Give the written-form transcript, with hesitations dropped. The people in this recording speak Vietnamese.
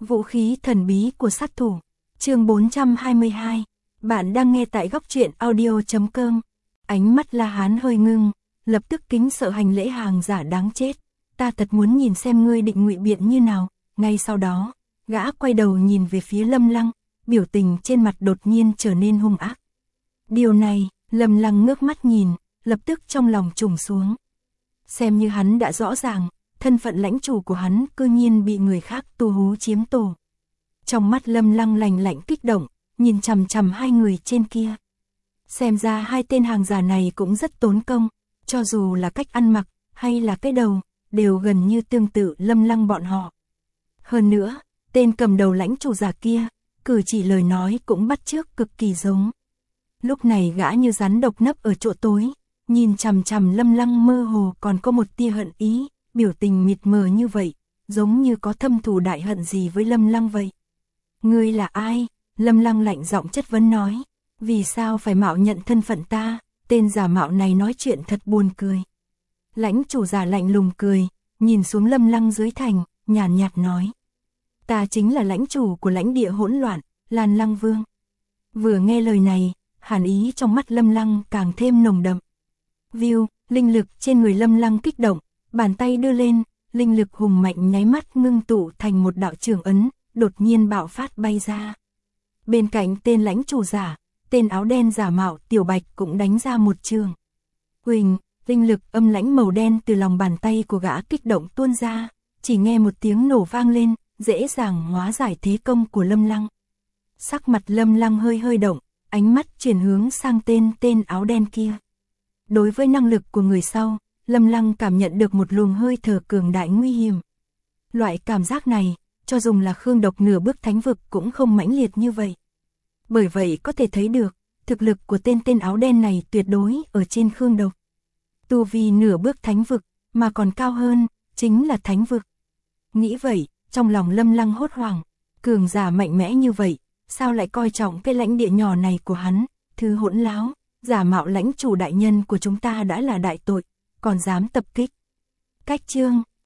Vũ khí thần bí của sát thủ. Chương 422. Bạn đang nghe tại góc truyện audio.com. Ánh mắt La Hán hơi ngưng, lập tức kính sợ hành lễ hàng giả đáng chết. Ta thật muốn nhìn xem ngươi định ngụy biện như nào. Ngay sau đó, gã quay đầu nhìn về phía Lâm Lăng, biểu tình trên mặt đột nhiên trở nên hung ác. Điều này, Lâm Lăng ngước mắt nhìn, lập tức trong lòng trùng xuống. Xem như hắn đã rõ ràng, thân phận lãnh chủ của hắn cư nhiên bị người khác tu hú chiếm tổ. Trong mắt Lâm Lăng lành lạnh kích động, nhìn chằm chằm hai người trên kia. Xem ra hai tên hàng giả này cũng rất tốn công, cho dù là cách ăn mặc, hay là cái đầu, đều gần như tương tự Lâm Lăng bọn họ. Hơn nữa, tên cầm đầu lãnh chủ giả kia, cử chỉ lời nói cũng bắt chước cực kỳ giống. Lúc này gã như rắn độc nấp ở chỗ tối, nhìn chằm chằm Lâm Lăng mơ hồ còn có một tia hận ý, biểu tình mịt mờ như vậy, giống như có thâm thù đại hận gì với Lâm Lăng vậy. Ngươi là ai? Lâm Lăng lạnh giọng chất vấn nói. Vì sao phải mạo nhận thân phận ta? Tên giả mạo này nói chuyện thật buồn cười. Lãnh chủ giả lạnh lùng cười, nhìn xuống Lâm Lăng dưới thành, nhàn nhạt nói. Ta chính là lãnh chủ của lãnh địa hỗn loạn, Lan Lăng Vương. Vừa nghe lời này, hàn ý trong mắt Lâm Lăng càng thêm nồng đậm. View, linh lực trên người Lâm Lăng kích động, bàn tay đưa lên, linh lực hùng mạnh nháy mắt ngưng tụ thành một đạo trường ấn, đột nhiên bạo phát bay ra. Bên cạnh tên lãnh chủ giả, tên áo đen giả mạo Tiểu Bạch cũng đánh ra một trường. Huỳnh, linh lực âm lãnh màu đen từ lòng bàn tay của gã kích động tuôn ra, chỉ nghe một tiếng nổ vang lên, dễ dàng hóa giải thế công của Lâm Lăng. Sắc mặt Lâm Lăng hơi hơi động, ánh mắt chuyển hướng sang tên áo đen kia. Đối với năng lực của người sau, Lâm Lăng cảm nhận được một luồng hơi thở cường đại nguy hiểm. Loại cảm giác này, cho dùng là Khương Độc nửa bước thánh vực cũng không mãnh liệt như vậy. Bởi vậy có thể thấy được, thực lực của tên áo đen này tuyệt đối ở trên Khương Độc. Tu vi nửa bước thánh vực, mà còn cao hơn, chính là thánh vực. Nghĩ vậy, trong lòng Lâm Lăng hốt hoảng, cường giả mạnh mẽ như vậy, sao lại coi trọng cái lãnh địa nhỏ này của hắn, thứ hỗn láo, giả mạo lãnh chủ đại nhân của chúng ta đã là đại tội, còn dám tập kích. Cách chương,